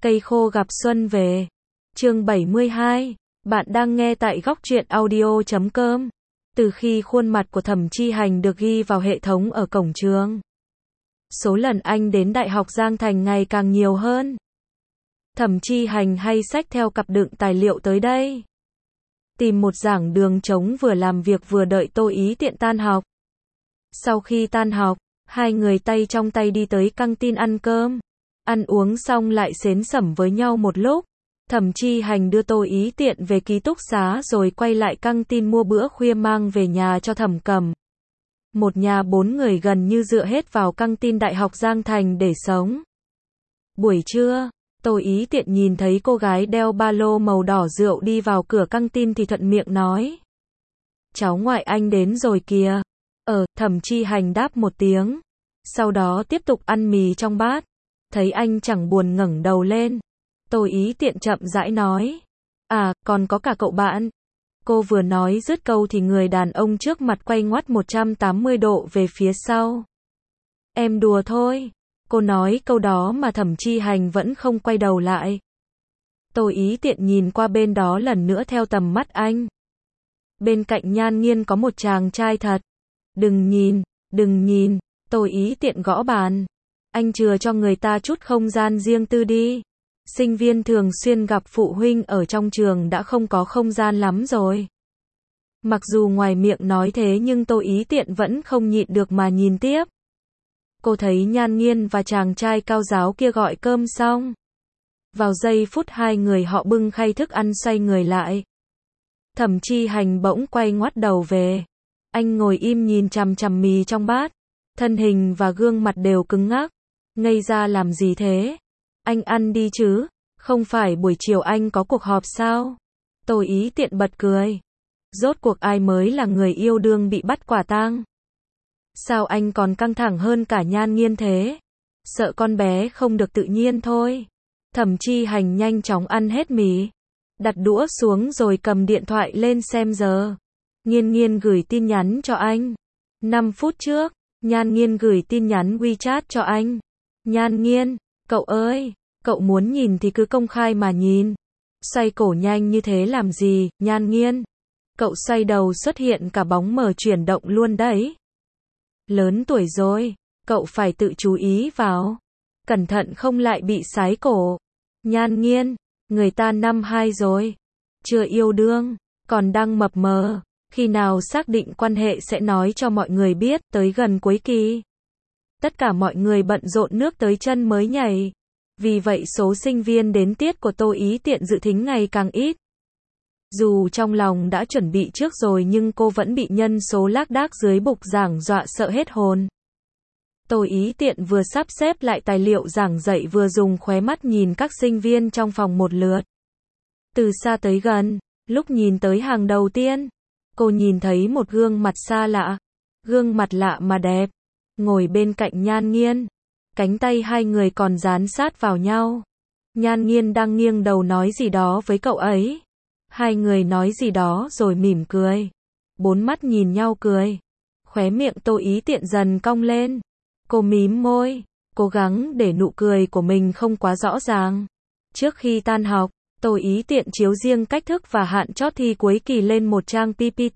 Cây khô gặp xuân về. Chương 72. Bạn đang nghe tại góc truyện audio.com. Từ khi khuôn mặt của Thẩm Chi Hành được ghi vào hệ thống ở cổng trường, số lần anh đến Đại học Giang Thành ngày càng nhiều hơn. Thẩm Chi Hành hay xách theo cặp đựng tài liệu tới đây, tìm một giảng đường trống vừa làm việc vừa đợi Tô Ý Tiện tan học. Sau khi tan học, hai người tay trong tay đi tới căng tin ăn cơm. Ăn uống xong lại xến xẩm với nhau một lúc. Thẩm Chi Hành đưa Tô Ý Tiện về ký túc xá rồi quay lại căng tin mua bữa khuya mang về nhà cho Thẩm Cầm. Một nhà 4 người gần như dựa hết vào căng tin Đại học Giang Thành để sống. Buổi trưa, Tô Ý Tiện nhìn thấy cô gái đeo ba lô màu đỏ rượu đi vào cửa căng tin thì thuận miệng nói: "Cháu ngoại anh đến rồi kìa." Thẩm Chi Hành đáp một tiếng, sau đó tiếp tục ăn mì trong bát. Thấy anh chẳng buồn ngẩng đầu lên, Tô Ý Tiện chậm rãi nói: "À, còn có cả cậu bạn." Cô vừa nói dứt câu thì người đàn ông trước mặt quay ngoắt 180 độ về phía sau. "Em đùa thôi." Cô nói câu đó mà Thẩm Chi Hành vẫn không quay đầu lại. Tô Ý Tiện nhìn qua bên đó lần nữa theo tầm mắt anh. Bên cạnh Nhan Nghiên có một chàng trai thật. Đừng nhìn, Tô Ý Tiện gõ bàn. "Anh chừa cho người ta chút không gian riêng tư đi. Sinh viên thường xuyên gặp phụ huynh ở trong trường đã không có không gian lắm rồi." Mặc dù ngoài miệng nói thế nhưng Tô Ý Tiện vẫn không nhịn được mà nhìn tiếp. Cô thấy Nhan Nghiên và chàng trai cao giáo kia gọi cơm xong. Vào giây phút hai người họ bưng khay thức ăn xoay người lại, Thẩm Chi Hành bỗng quay ngoắt đầu về. Anh ngồi im nhìn chằm chằm mì trong bát. Thân hình và gương mặt đều cứng ngắc. Ngây ra làm gì thế? Anh ăn đi chứ. Không phải buổi chiều anh có cuộc họp sao? Tô Ý Tiện bật cười. Rốt cuộc ai mới là người yêu đương bị bắt quả tang? Sao anh còn căng thẳng hơn cả Nhan Nghiên thế? Sợ con bé không được tự nhiên thôi. Thẩm Chi Hành nhanh chóng ăn hết mì, đặt đũa xuống rồi cầm điện thoại lên xem giờ. Nghiên gửi tin nhắn cho anh. 5 phút trước, Nhan Nghiên gửi tin nhắn WeChat cho anh. "Nhan Nghiên, cậu ơi, cậu muốn nhìn thì cứ công khai mà nhìn. Xoay cổ nhanh như thế làm gì, Nhan Nghiên? Cậu xoay đầu xuất hiện cả bóng mờ chuyển động luôn đấy. Lớn tuổi rồi, cậu phải tự chú ý vào. Cẩn thận không lại bị sái cổ. Nhan Nghiên, người ta năm 2 rồi. Chưa yêu đương, còn đang mập mờ. Khi nào xác định quan hệ sẽ nói cho mọi người biết." Tới gần cuối kỳ, tất cả mọi người bận rộn nước tới chân mới nhảy. Vì vậy số sinh viên đến tiết của Tô Ý Tiện dự thính ngày càng ít. Dù trong lòng đã chuẩn bị trước rồi nhưng cô vẫn bị nhân số lác đác dưới bục giảng dọa sợ hết hồn. Tô Ý Tiện vừa sắp xếp lại tài liệu giảng dạy vừa dùng khóe mắt nhìn các sinh viên trong phòng một lượt. Từ xa tới gần, lúc nhìn tới hàng đầu tiên, cô nhìn thấy một gương mặt xa lạ. Gương mặt lạ mà đẹp, ngồi bên cạnh Nhan Nghiên. Cánh tay hai người còn dán sát vào nhau. Nhan Nghiên đang nghiêng đầu nói gì đó với cậu ấy. Hai người nói gì đó rồi mỉm cười. 4 mắt nhìn nhau cười. Khóe miệng Tô Ý Tiện dần cong lên. Cô mím môi, cố gắng để nụ cười của mình không quá rõ ràng. Trước khi tan học, Tô Ý Tiện chiếu riêng cách thức và hạn chót thi cuối kỳ lên một trang PPT.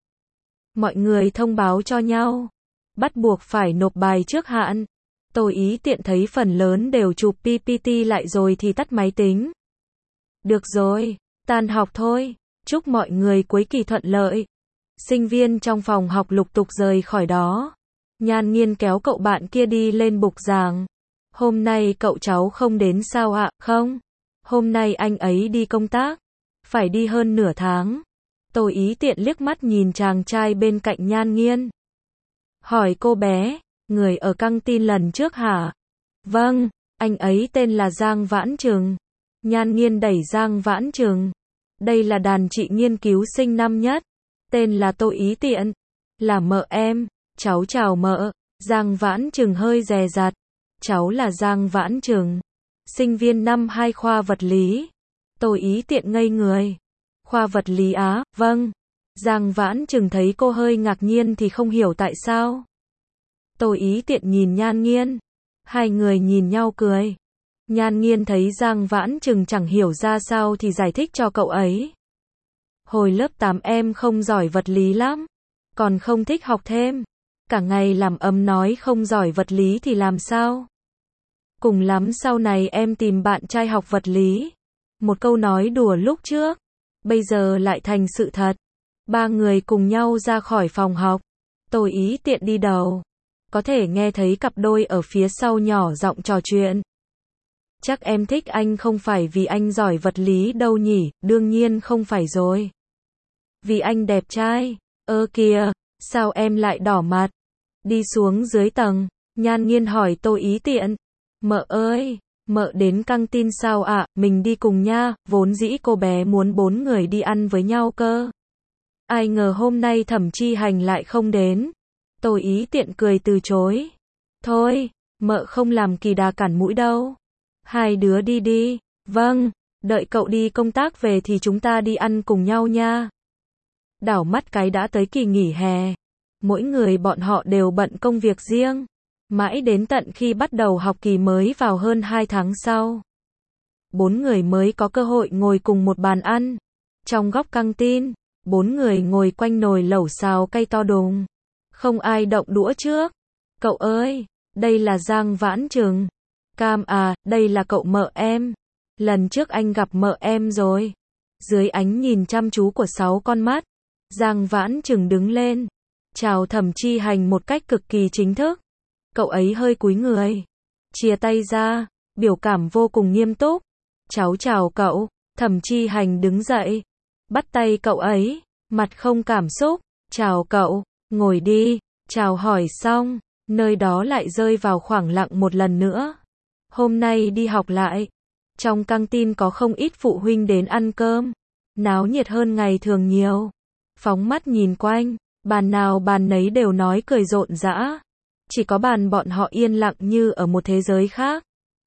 Mọi người thông báo cho nhau, bắt buộc phải nộp bài trước hạn. Tô Ý Tiện thấy phần lớn đều chụp PPT lại rồi thì tắt máy tính. "Được rồi, tan học thôi, chúc mọi người cuối kỳ thuận lợi." Sinh viên trong phòng học lục tục rời khỏi đó. Nhan Nghiên kéo cậu bạn kia đi lên bục giảng. "Hôm nay cậu cháu không đến sao ạ?" "Không, hôm nay anh ấy đi công tác, phải đi hơn nửa tháng." Tô Ý Tiện liếc mắt nhìn chàng trai bên cạnh Nhan Nghiên. Hỏi cô bé: "Người ở căng tin lần trước hả?" "Vâng, anh ấy tên là Giang Vãn Trừng." Nhan Nghiên đẩy Giang Vãn Trừng. "Đây là đàn chị nghiên cứu sinh năm nhất. Tên là Tô Ý Tiện. Là mợ em. Cháu chào mợ." Giang Vãn Trừng hơi dè dặt. "Cháu là Giang Vãn Trừng, sinh viên năm 2 khoa vật lý." Tô Ý Tiện ngây người. "Khoa vật lý á?" "Vâng." Giang Vãn Trừng thấy cô hơi ngạc nhiên thì không hiểu tại sao. Tô Ý Tiện nhìn Nhan Nghiên. Hai người nhìn nhau cười. Nhan Nghiên thấy Giang Vãn Trừng chẳng hiểu ra sao thì giải thích cho cậu ấy. Hồi lớp 8 em không giỏi vật lý lắm, còn không thích học thêm. Cả ngày làm ầm nói không giỏi vật lý thì làm sao? Cùng lắm sau này em tìm bạn trai học vật lý. Một câu nói đùa lúc trước, bây giờ lại thành sự thật. Ba người cùng nhau ra khỏi phòng học. Tô Ý Tiện đi đầu. Có thể nghe thấy cặp đôi ở phía sau nhỏ giọng trò chuyện. Chắc em thích anh không phải vì anh giỏi vật lý đâu nhỉ, đương nhiên không phải rồi. Vì anh đẹp trai. Ơ kìa, sao em lại đỏ mặt? Đi xuống dưới tầng, Nhan Nghiên hỏi Tô Ý Tiện. Mợ ơi, mợ đến căng tin sao ạ? Mình đi cùng nha, vốn dĩ cô bé muốn 4 người đi ăn với nhau cơ. Ai ngờ hôm nay Thẩm Chi Hành lại không đến. Tô Ý Tiện cười từ chối. Thôi, mợ không làm kỳ đà cản mũi đâu. Hai đứa đi đi. Vâng, đợi cậu đi công tác về thì chúng ta đi ăn cùng nhau nha. Đảo mắt cái đã tới kỳ nghỉ hè. Mỗi người bọn họ đều bận công việc riêng. Mãi đến tận khi bắt đầu học kỳ mới vào hơn 2 tháng sau. 4 người mới có cơ hội ngồi cùng một bàn ăn. Trong góc căng tin, 4 người ngồi quanh nồi lẩu xào cay to đùng. Không ai động đũa trước. Cậu ơi, đây là Giang Vãn Trừng. Cam à, đây là cậu mợ em. Lần trước anh gặp mợ em rồi. Dưới ánh nhìn chăm chú của 6 con mắt, Giang Vãn Trừng đứng lên. Chào Thẩm Chi Hành một cách cực kỳ chính thức. Cậu ấy hơi cúi người. Chia tay ra, biểu cảm vô cùng nghiêm túc. Cháu chào cậu. Thẩm Chi Hành đứng dậy. Bắt tay cậu ấy, mặt không cảm xúc. Chào cậu, ngồi đi. Chào hỏi xong, nơi đó lại rơi vào khoảng lặng một lần nữa. Hôm nay đi học lại. Trong căng tin có không ít phụ huynh đến ăn cơm. Náo nhiệt hơn ngày thường nhiều. Phóng mắt nhìn quanh, bàn nào bàn nấy đều nói cười rộn rã. Chỉ có bàn bọn họ yên lặng như ở một thế giới khác.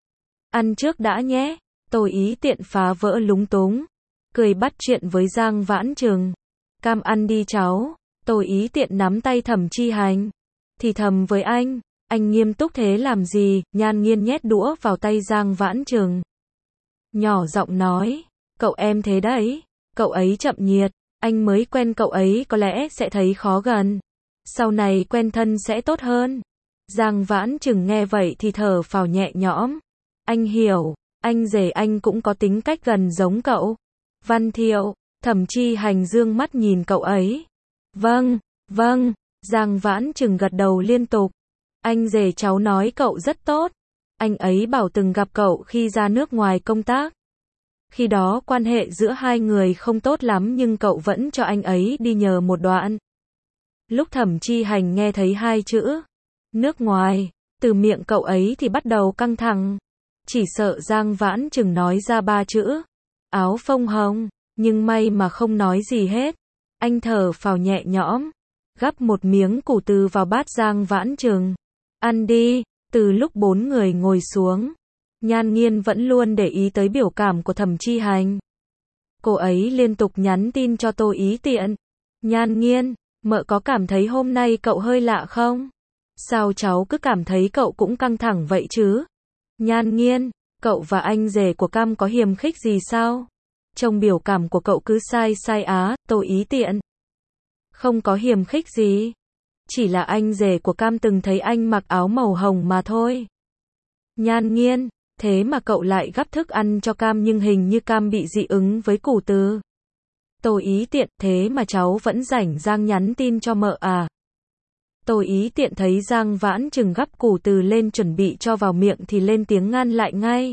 Ăn trước đã nhé. Tô Ý Tiện phá vỡ lúng túng. Cười bắt chuyện với Giang Vãn Trừng. Cam ăn đi cháu. Tô Ý Tiện nắm tay Thẩm Chi Hành. Thì thầm với anh nghiêm túc thế làm gì? Nhan Nghiên nhét đũa vào tay Giang Vãn Trừng. Nhỏ giọng nói, cậu em thế đấy. Cậu ấy chậm nhiệt. Anh mới quen cậu ấy có lẽ sẽ thấy khó gần. Sau này quen thân sẽ tốt hơn. Giang Vãn Trừng nghe vậy thì thở phào nhẹ nhõm. Anh hiểu, anh rể anh cũng có tính cách gần giống cậu. Văn Thiệu, Thẩm Chi Hành dương mắt nhìn cậu ấy. Vâng, vâng, Giang Vãn Trừng gật đầu liên tục. Anh rể cháu nói cậu rất tốt. Anh ấy bảo từng gặp cậu khi ra nước ngoài công tác. Khi đó quan hệ giữa hai người không tốt lắm nhưng cậu vẫn cho anh ấy đi nhờ một đoạn. Lúc Thẩm Chi Hành nghe thấy hai chữ nước ngoài từ miệng cậu ấy thì bắt đầu căng thẳng. Chỉ sợ Giang Vãn Trừng nói ra 3 chữ áo phông hồng, nhưng may mà không nói gì hết. Anh thở phào nhẹ nhõm, gắp một miếng củ từ vào bát Giang Vãn Trừng. Ăn đi. Từ lúc 4 người ngồi xuống, Nhan Nghiên vẫn luôn để ý tới biểu cảm của Thẩm Chi Hành. Cô ấy liên tục nhắn tin cho Tô Ý Tiện. Nhan Nghiên, mợ có cảm thấy hôm nay cậu hơi lạ không? Sao cháu cứ cảm thấy cậu cũng căng thẳng vậy chứ? Nhan Nghiên, cậu và anh rể của Cam có hiềm khích gì sao? Trông biểu cảm của cậu cứ sai sai á. Tô Ý Tiện. Không có hiềm khích gì. Chỉ là anh rể của Cam từng thấy anh mặc áo màu hồng mà thôi. Nhan Nghiên, thế mà cậu lại gắp thức ăn cho Cam nhưng hình như Cam bị dị ứng với củ từ. Tô Ý Tiện, thế mà cháu vẫn rảnh rang nhắn tin cho mợ à? Tô Ý Tiện thấy Giang Vãn Trừng gắp củ từ lên chuẩn bị cho vào miệng thì lên tiếng ngăn lại ngay.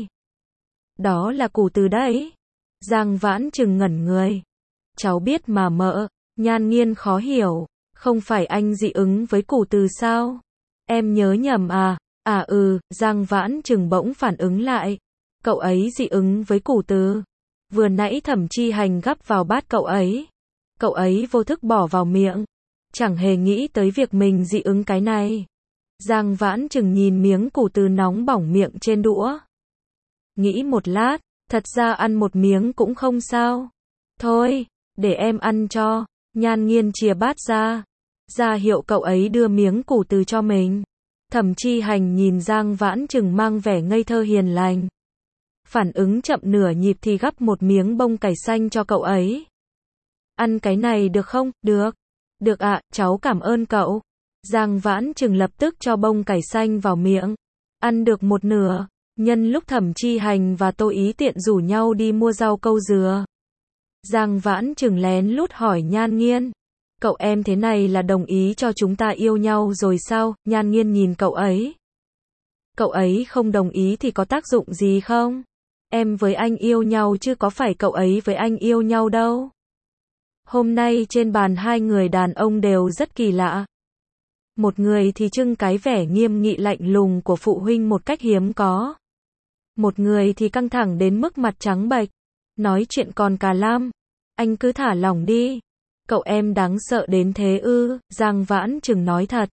Đó là củ từ đấy. Giang Vãn Trừng ngẩn người. Cháu biết mà mợ. Nhan Nghiên khó hiểu. Không phải anh dị ứng với củ từ sao? Em nhớ nhầm à? À Giang Vãn Trừng bỗng phản ứng lại. Cậu ấy dị ứng với củ từ. Vừa nãy Thẩm Chi Hành gắp vào bát cậu ấy. Cậu ấy vô thức bỏ vào miệng. Chẳng hề nghĩ tới việc mình dị ứng cái này. Giang Vãn Trừng nhìn miếng củ từ nóng bỏng miệng trên đũa. Nghĩ một lát, thật ra ăn một miếng cũng không sao. Thôi, để em ăn cho. Nhan Nghiên chia bát ra hiệu cậu ấy đưa miếng củ từ cho mình. Thẩm Chi Hành nhìn Giang Vãn Trừng mang vẻ ngây thơ hiền lành. phản ứng chậm nửa nhịp thì gắp một miếng bông cải xanh cho cậu ấy. Ăn cái này được không? Được. Được ạ, cháu cảm ơn cậu. Giang Vãn Trừng lập tức cho bông cải xanh vào miệng. Ăn được một nửa. Nhân lúc Thẩm Chi Hành và Tô Ý Tiện rủ nhau đi mua rau câu dừa, Giang Vãn Trừng lén lút hỏi Nhan Nghiên. Cậu em thế này là đồng ý cho chúng ta yêu nhau rồi sao? Nhan Nghiên nhìn cậu ấy. Cậu ấy không đồng ý thì có tác dụng gì không? Em với anh yêu nhau chứ có phải cậu ấy với anh yêu nhau đâu. Hôm nay trên bàn hai người đàn ông đều rất kỳ lạ. Một người thì trưng cái vẻ nghiêm nghị lạnh lùng của phụ huynh một cách hiếm có. Một người thì căng thẳng đến mức mặt trắng bệch. Nói chuyện còn cà lam. Anh cứ thả lỏng đi. Cậu em đáng sợ đến thế ư? Giang Vãn Trừng nói thật.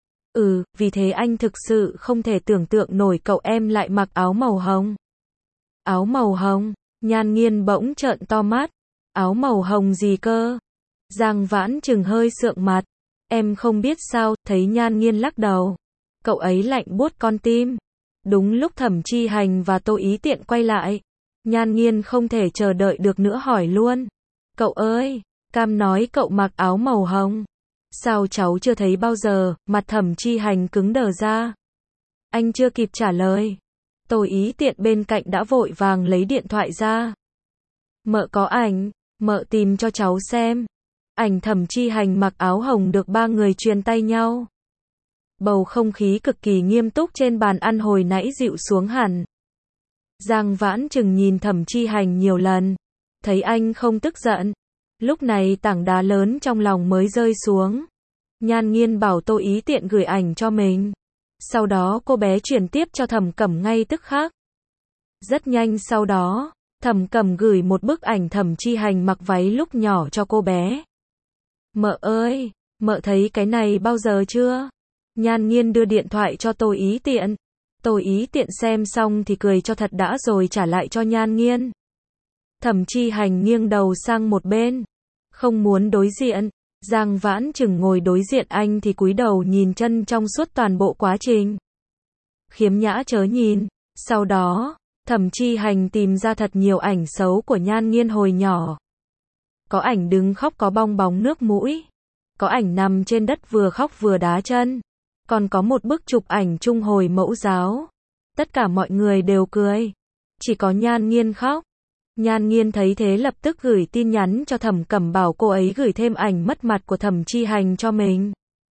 Vì thế anh thực sự không thể tưởng tượng nổi cậu em lại mặc áo màu hồng. Áo màu hồng? Nhan Nghiên bỗng trợn to mắt. Áo màu hồng gì cơ? Giang Vãn Trừng hơi sượng mặt. Em không biết sao, thấy Nhan Nghiên lắc đầu. Cậu ấy lạnh buốt con tim. Đúng lúc Thẩm Chi Hành và Tô Ý Tiện quay lại, Nhan Nghiên không thể chờ đợi được nữa hỏi luôn. Cậu ơi, Cam nói cậu mặc áo màu hồng. Sao cháu chưa thấy bao giờ? Mặt Thẩm Chi Hành cứng đờ ra. Anh chưa kịp trả lời. Tô Ý Tiện bên cạnh đã vội vàng lấy điện thoại ra. Mợ có ảnh, mợ tìm cho cháu xem. Ảnh Thẩm Chi Hành mặc áo hồng được ba người truyền tay nhau. Bầu không khí cực kỳ nghiêm túc trên bàn ăn hồi nãy dịu xuống hẳn. Giang Vãn Trừng nhìn Thẩm Chi Hành nhiều lần, thấy anh không tức giận. Lúc này tảng đá lớn trong lòng mới rơi xuống. Nhan Nghiên bảo Tô Ý Tiện gửi ảnh cho mình. Sau đó cô bé chuyển tiếp cho Thẩm Cẩm ngay tức khắc. Rất nhanh sau đó, Thẩm Cẩm gửi một bức ảnh Thẩm Chi Hành mặc váy lúc nhỏ cho cô bé. Mợ ơi, mợ thấy cái này bao giờ chưa? Nhan Nghiên đưa điện thoại cho Tô Ý Tiện. Tô Ý Tiện xem xong thì cười cho thật đã rồi trả lại cho Nhan Nghiên. Thẩm Chi Hành nghiêng đầu sang một bên, không muốn đối diện. Giang Vãn Trừng ngồi đối diện anh thì cúi đầu nhìn chân trong suốt toàn bộ quá trình. Khiếm nhã chớ nhìn. Sau đó, Thẩm Chi Hành tìm ra thật nhiều ảnh xấu của Nhan Nghiên hồi nhỏ. Có ảnh đứng khóc có bong bóng nước mũi. Có ảnh nằm trên đất vừa khóc vừa đá chân. Còn có một bức chụp ảnh chung hồi mẫu giáo. Tất cả mọi người đều cười. Chỉ có Nhan Nghiên khóc. Nhan Nghiên thấy thế lập tức gửi tin nhắn cho Thẩm Cẩm bảo cô ấy gửi thêm ảnh mất mặt của Thẩm Chi Hành cho mình.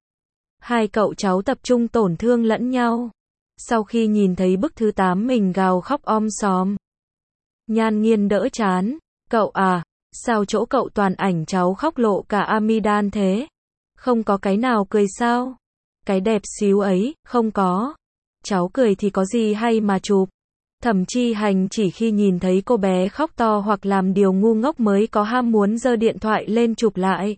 Hai cậu cháu tập trung tổn thương lẫn nhau. Sau khi nhìn thấy bức thứ 8 mình gào khóc om sòm. Nhan Nghiên đỡ chán. Cậu à, sao chỗ cậu toàn ảnh cháu khóc lộ cả amidan thế? Không có cái nào cười sao? Cái đẹp xíu ấy, không có. Cháu cười thì có gì hay mà chụp. Thẩm Chi Hành chỉ khi nhìn thấy cô bé khóc to hoặc làm điều ngu ngốc mới có ham muốn giơ điện thoại lên chụp lại.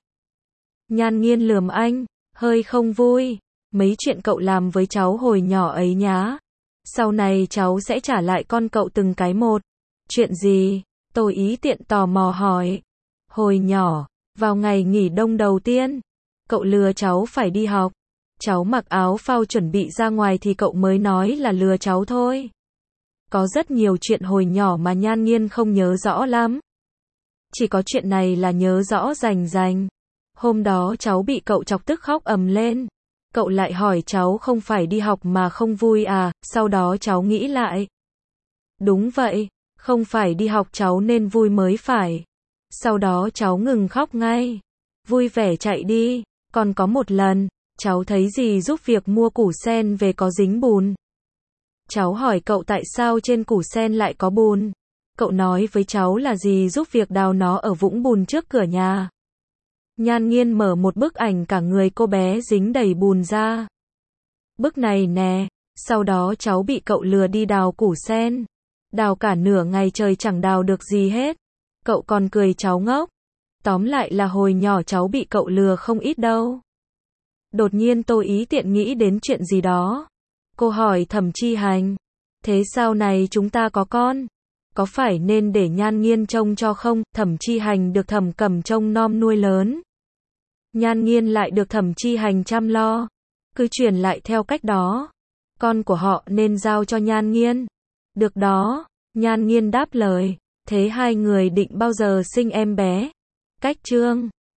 Nhan Nghiên lườm anh, hơi không vui. Mấy chuyện cậu làm với cháu hồi nhỏ ấy nhá. Sau này cháu sẽ trả lại con cậu từng cái một. Chuyện gì? Tô Ý Tiện tò mò hỏi. Hồi nhỏ, vào ngày nghỉ đông đầu tiên, cậu lừa cháu phải đi học. Cháu mặc áo phao chuẩn bị ra ngoài thì cậu mới nói là lừa cháu thôi. Có rất nhiều chuyện hồi nhỏ mà Nhan Nghiên không nhớ rõ lắm. Chỉ có chuyện này là nhớ rõ rành rành. Hôm đó cháu bị cậu chọc tức khóc ầm lên. Cậu lại hỏi cháu không phải đi học mà không vui à, sau đó cháu nghĩ lại. Đúng vậy, không phải đi học cháu nên vui mới phải. Sau đó cháu ngừng khóc ngay. Vui vẻ chạy đi. Còn có một lần, cháu thấy dì giúp việc mua củ sen về có dính bùn. Cháu hỏi cậu tại sao trên củ sen lại có bùn. Cậu nói với cháu là dì giúp việc đào nó ở vũng bùn trước cửa nhà. Nhan Nghiên mở một bức ảnh cả người cô bé dính đầy bùn ra. Bức này nè, sau đó cháu bị cậu lừa đi đào củ sen. Đào cả nửa ngày trời chẳng đào được gì hết. Cậu còn cười cháu ngốc. Tóm lại là hồi nhỏ cháu bị cậu lừa không ít đâu. Đột nhiên Tô Ý Tiện nghĩ đến chuyện gì đó. Cô hỏi Thẩm Chi Hành. Thế sau này chúng ta có con? Có phải nên để Nhan Nghiên trông cho không? Thẩm Chi Hành được Thẩm Cẩm trông nom nuôi lớn. Nhan Nghiên lại được Thẩm Chi Hành chăm lo. Cứ truyền lại theo cách đó. Con của họ nên giao cho Nhan Nghiên. Được đó. Nhan Nghiên đáp lời, thế hai người định bao giờ sinh em bé? Cách chương